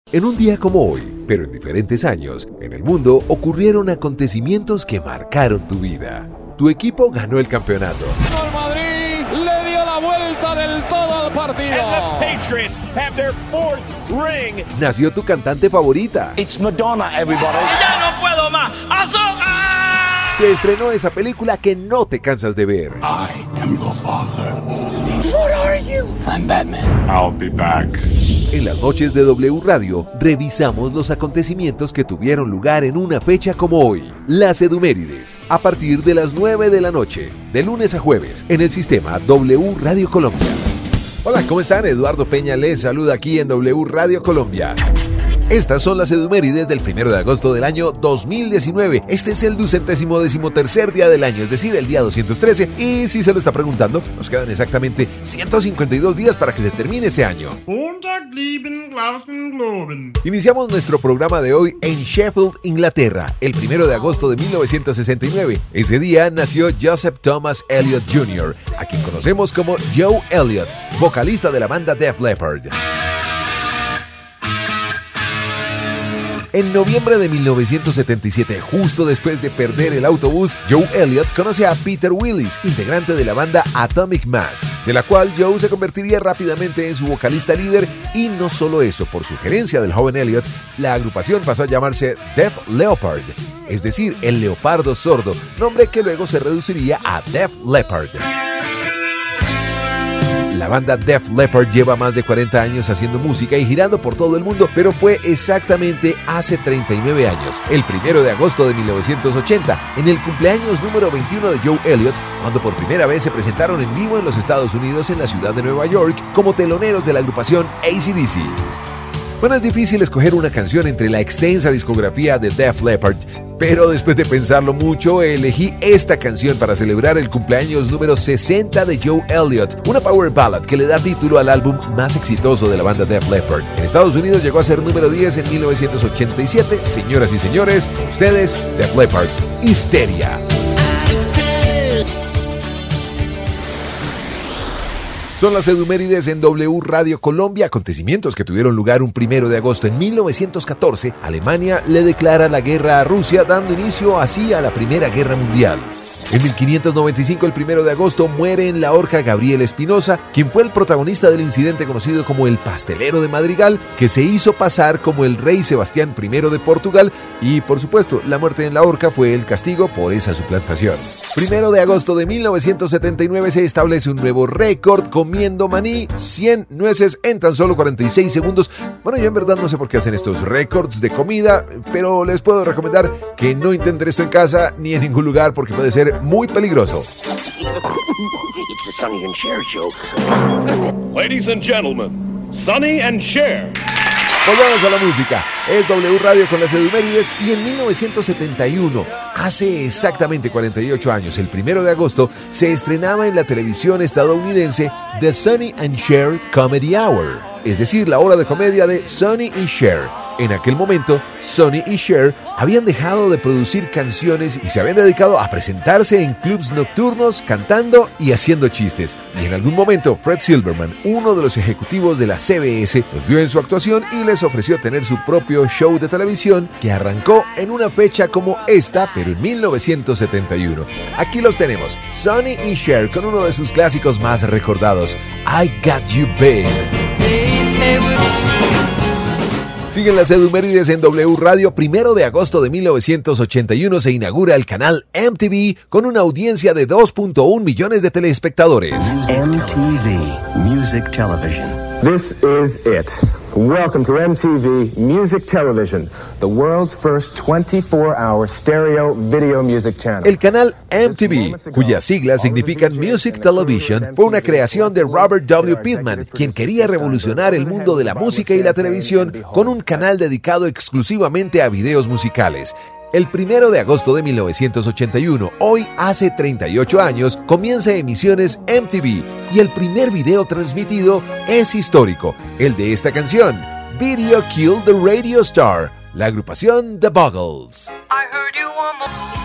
En un día como hoy, pero en diferentes años, en el mundo ocurrieron acontecimientos que marcaron tu vida. Tu equipo ganó el campeonato. El Madrid le dio la vuelta del todo al partido. And the Patriots have their fourth ring. Nació tu cantante favorita. It's Madonna, everybody. ¡Ya no puedo más! ¡Azúcar! Se estrenó esa película que no te cansas de ver. I am your father. What are you? I'm Batman. I'll be back. En las noches de W Radio, revisamos los acontecimientos que tuvieron lugar en una fecha como hoy. Las Edumérides, a partir de las 9 de la noche, de lunes a jueves, en el sistema W Radio Colombia. Hola, ¿cómo están? Eduardo Peña les saluda aquí en W Radio Colombia. Estas son las Edumérides del 1 de agosto del año 2019. Este es el 213º día del año, es decir, el día 213. Y si se lo está preguntando, nos quedan exactamente 152 días para que se termine este año. Iniciamos nuestro programa de hoy en Sheffield, Inglaterra, el 1 de agosto de 1969. Ese día nació Joseph Thomas Elliott Jr., a quien conocemos como Joe Elliott, vocalista de la banda Def Leppard. En noviembre de 1977, justo después de perder el autobús, Joe Elliott conoce a Peter Willis, integrante de la banda Atomic Mass, de la cual Joe se convertiría rápidamente en su vocalista líder, y no solo eso, por sugerencia del joven Elliott, la agrupación pasó a llamarse Def Leppard, es decir, el leopardo sordo, nombre que luego se reduciría a Def Leppard. La banda Def Leppard lleva más de 40 años haciendo música y girando por todo el mundo, pero fue exactamente hace 39 años, el 1 de agosto de 1980, en el cumpleaños número 21 de Joe Elliott, cuando por primera vez se presentaron en vivo en los Estados Unidos en la ciudad de Nueva York como teloneros de la agrupación AC/DC. Bueno, es difícil escoger una canción entre la extensa discografía de Def Leppard, pero después de pensarlo mucho, elegí esta canción para celebrar el cumpleaños número 60 de Joe Elliott, una power ballad que le da título al álbum más exitoso de la banda Def Leppard. En Estados Unidos llegó a ser número 10 en 1987. Señoras y señores, ustedes, Def Leppard, Histeria. Son las Edumérides en W Radio Colombia, acontecimientos que tuvieron lugar un 1 de agosto en 1914. Alemania le declara la guerra a Rusia, dando inicio así a la Primera Guerra Mundial. En 1595, el 1 de agosto, muere en la horca Gabriel Espinosa, quien fue el protagonista del incidente conocido como el Pastelero de Madrigal, que se hizo pasar como el rey Sebastián I de Portugal, y por supuesto, la muerte en la horca fue el castigo por esa suplantación. 1 de agosto de 1979 se establece un nuevo récord comiendo maní, 100 nueces en tan solo 46 segundos. Bueno, yo en verdad no sé por qué hacen estos récords de comida, pero les puedo recomendar que no intenten esto en casa ni en ningún lugar porque puede ser muy peligroso. It's the Sonny and Cher show. Ladies and gentlemen, Sonny and Cher. Volvamos a la música. Es W Radio con las Edumérides y en 1971, hace exactamente 48 años, el 1 de agosto, se estrenaba en la televisión estadounidense The Sonny and Cher Comedy Hour, es decir, la hora de comedia de Sonny y Cher. En aquel momento, Sonny y Cher habían dejado de producir canciones y se habían dedicado a presentarse en clubs nocturnos, cantando y haciendo chistes. Y en algún momento, Fred Silverman, uno de los ejecutivos de la CBS, los vio en su actuación y les ofreció tener su propio show de televisión que arrancó en una fecha como esta, pero en 1971. Aquí los tenemos, Sonny y Cher con uno de sus clásicos más recordados, I Got You Babe. Siguen las Edumérides en W Radio. 1 de agosto de 1981 se inaugura el canal MTV con una audiencia de 2.1 millones de telespectadores. MTV Music Television. This is it. Welcome to MTV Music Television, the world's first 24-hour stereo video music channel. El canal MTV, cuyas siglas significan Music Television, fue una creación de Robert W. Pittman, quien quería revolucionar el mundo de la música y la televisión con un canal dedicado exclusivamente a videos musicales. El 1 de agosto de 1981, hoy hace 38 años, comienza emisiones MTV y el primer video transmitido es histórico, el de esta canción, Video Killed the Radio Star, la agrupación The Buggles.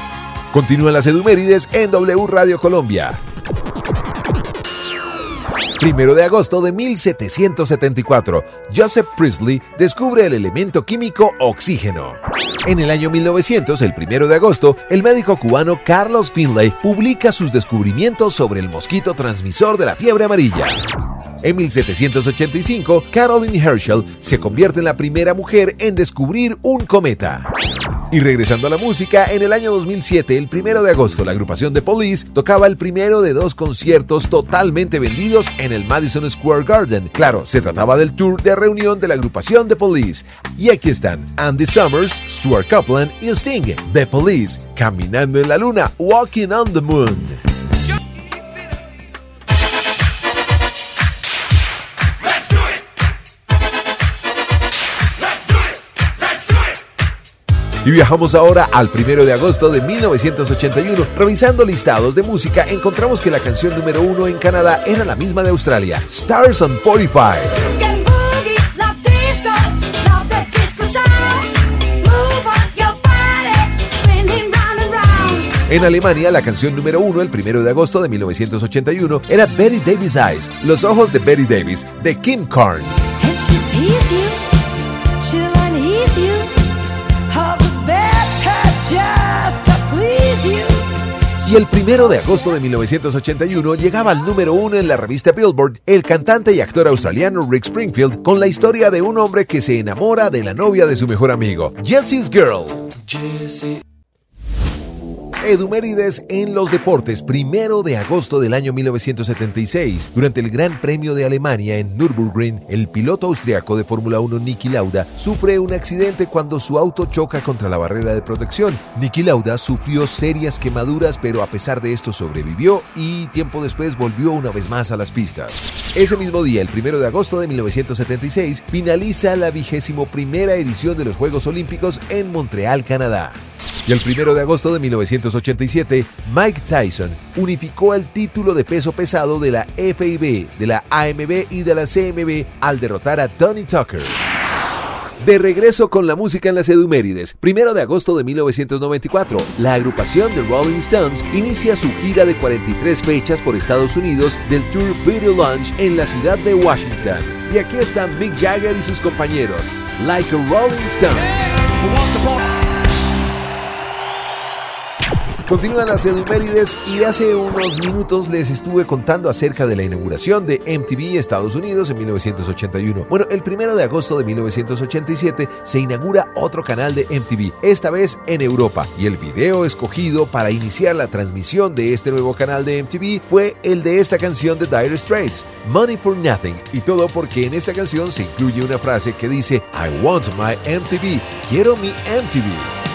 Continúan las Edumérides en W Radio Colombia. 1 de agosto de 1774, Joseph Priestley descubre el elemento químico oxígeno. En el año 1900, el 1 de agosto, el médico cubano Carlos Finlay publica sus descubrimientos sobre el mosquito transmisor de la fiebre amarilla. En 1785, Caroline Herschel se convierte en la primera mujer en descubrir un cometa. Y regresando a la música, en el año 2007, el 1 de agosto, la agrupación The Police tocaba el primero de 2 conciertos totalmente vendidos en el Madison Square Garden. Claro, se trataba del tour de reunión de la agrupación The Police. Y aquí están Andy Summers, Stuart Copeland y Sting. The Police, Caminando en la Luna, Walking on the Moon. Y viajamos ahora al 1 de agosto de 1981. Revisando listados de música, encontramos que la canción número 1 en Canadá era la misma de Australia, Stars on 45. En Alemania, la canción número 1 el 1 de agosto de 1981 era Betty Davis Eyes, Los ojos de Betty Davis, de Kim Carnes. Y el 1 de agosto de 1981 llegaba al número 1 en la revista Billboard el cantante y actor australiano Rick Springfield con la historia de un hombre que se enamora de la novia de su mejor amigo, Jesse's Girl. Edumérides en los deportes. 1 de agosto del año 1976, durante el Gran Premio de Alemania en Nürburgring, el piloto austriaco de Fórmula 1 Niki Lauda sufre un accidente cuando su auto choca contra la barrera de protección. Niki Lauda sufrió serias quemaduras, pero a pesar de esto sobrevivió y tiempo después volvió una vez más a las pistas. Ese mismo día, el 1 de agosto de 1976, finaliza la 21ª edición de los Juegos Olímpicos en Montreal, Canadá. Y el 1 de agosto de 1987, Mike Tyson unificó el título de peso pesado de la FIB, de la AMB y de la CMB al derrotar a Tony Tucker. De regreso con la música en las Edumérides, 1 de agosto de 1994, la agrupación de Rolling Stones inicia su gira de 43 fechas por Estados Unidos del Tour Video Launch en la ciudad de Washington. Y aquí están Mick Jagger y sus compañeros, Like a Rolling Stone. Continúan las Edumérides y hace unos minutos les estuve contando acerca de la inauguración de MTV Estados Unidos en 1981. Bueno, el 1 de agosto de 1987 se inaugura otro canal de MTV, esta vez en Europa, y el video escogido para iniciar la transmisión de este nuevo canal de MTV fue el de esta canción de Dire Straits, Money for Nothing, y todo porque en esta canción se incluye una frase que dice I want my MTV, quiero mi MTV.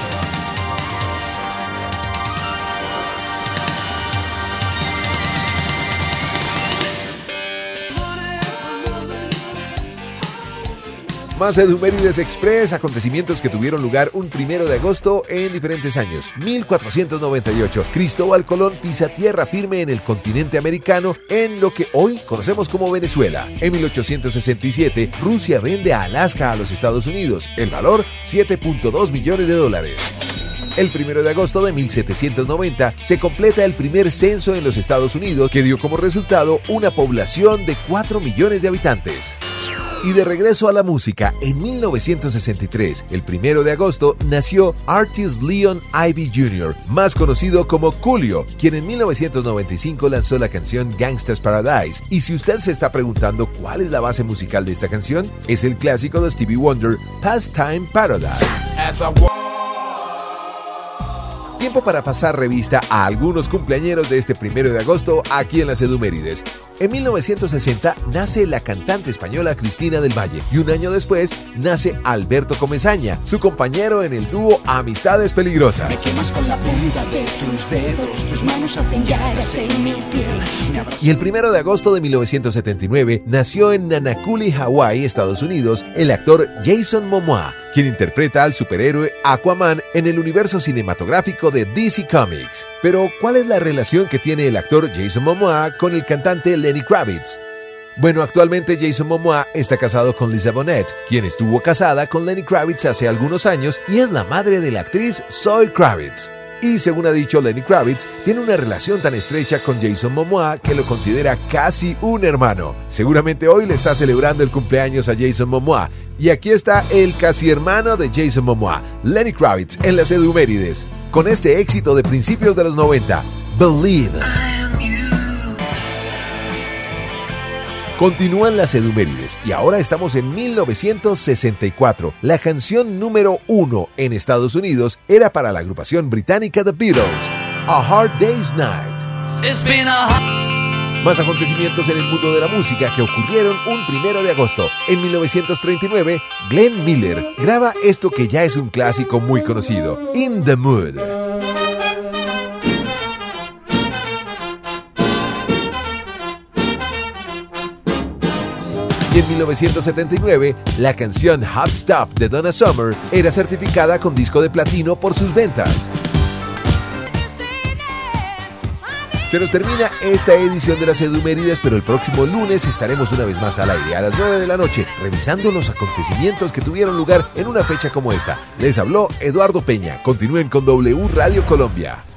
Más Edumérides Express, acontecimientos que tuvieron lugar un 1 de agosto en diferentes años. 1498, Cristóbal Colón pisa tierra firme en el continente americano en lo que hoy conocemos como Venezuela. En 1867, Rusia vende a Alaska a los Estados Unidos. El valor, $7.2 millones. El 1 de agosto de 1790 se completa el primer censo en los Estados Unidos que dio como resultado una población de 4 millones de habitantes. Y de regreso a la música, en 1963, el 1 de agosto, nació Artis Leon Ivy Jr., más conocido como Coolio, quien en 1995 lanzó la canción Gangsta's Paradise. Y si usted se está preguntando cuál es la base musical de esta canción, es el clásico de Stevie Wonder, Pastime Paradise. Tiempo para pasar revista a algunos cumpleañeros de este 1 de agosto aquí en las Edumérides. En 1960 nace la cantante española Cristina del Valle y un año después nace Alberto Comesaña, su compañero en el dúo Amistades Peligrosas. Me quemas con la punta de tus dedos, tus manos hacen llagas en mi piel. Y el 1 de agosto de 1979 nació en Nanakuli, Hawái, Estados Unidos, el actor Jason Momoa, quien interpreta al superhéroe Aquaman en el universo cinematográfico de DC Comics. Pero, ¿cuál es la relación que tiene el actor Jason Momoa con el cantante Lenny Kravitz? Bueno, actualmente Jason Momoa está casado con Lisa Bonet, quien estuvo casada con Lenny Kravitz hace algunos años y es la madre de la actriz Zoe Kravitz. y según ha dicho Lenny Kravitz, tiene una relación tan estrecha con Jason Momoa que lo considera casi un hermano. Seguramente hoy le está celebrando el cumpleaños a Jason Momoa, y aquí está el casi hermano de Jason Momoa, Lenny Kravitz, en las Edumérides, con este éxito de principios de los 90, Believe. Continúan las Edumérides y ahora estamos en 1964. La canción número 1 en Estados Unidos era para la agrupación británica The Beatles, A Hard Day's Night. Más acontecimientos en el mundo de la música que ocurrieron un 1 de agosto. En 1939, Glenn Miller graba esto que ya es un clásico muy conocido, In the Mood. Y en 1979, la canción Hot Stuff de Donna Summer era certificada con disco de platino por sus ventas. Se nos termina esta edición de las Edumérides, pero el próximo lunes estaremos una vez más al aire a las 9 de la noche, revisando los acontecimientos que tuvieron lugar en una fecha como esta. Les habló Eduardo Peña. Continúen con W Radio Colombia.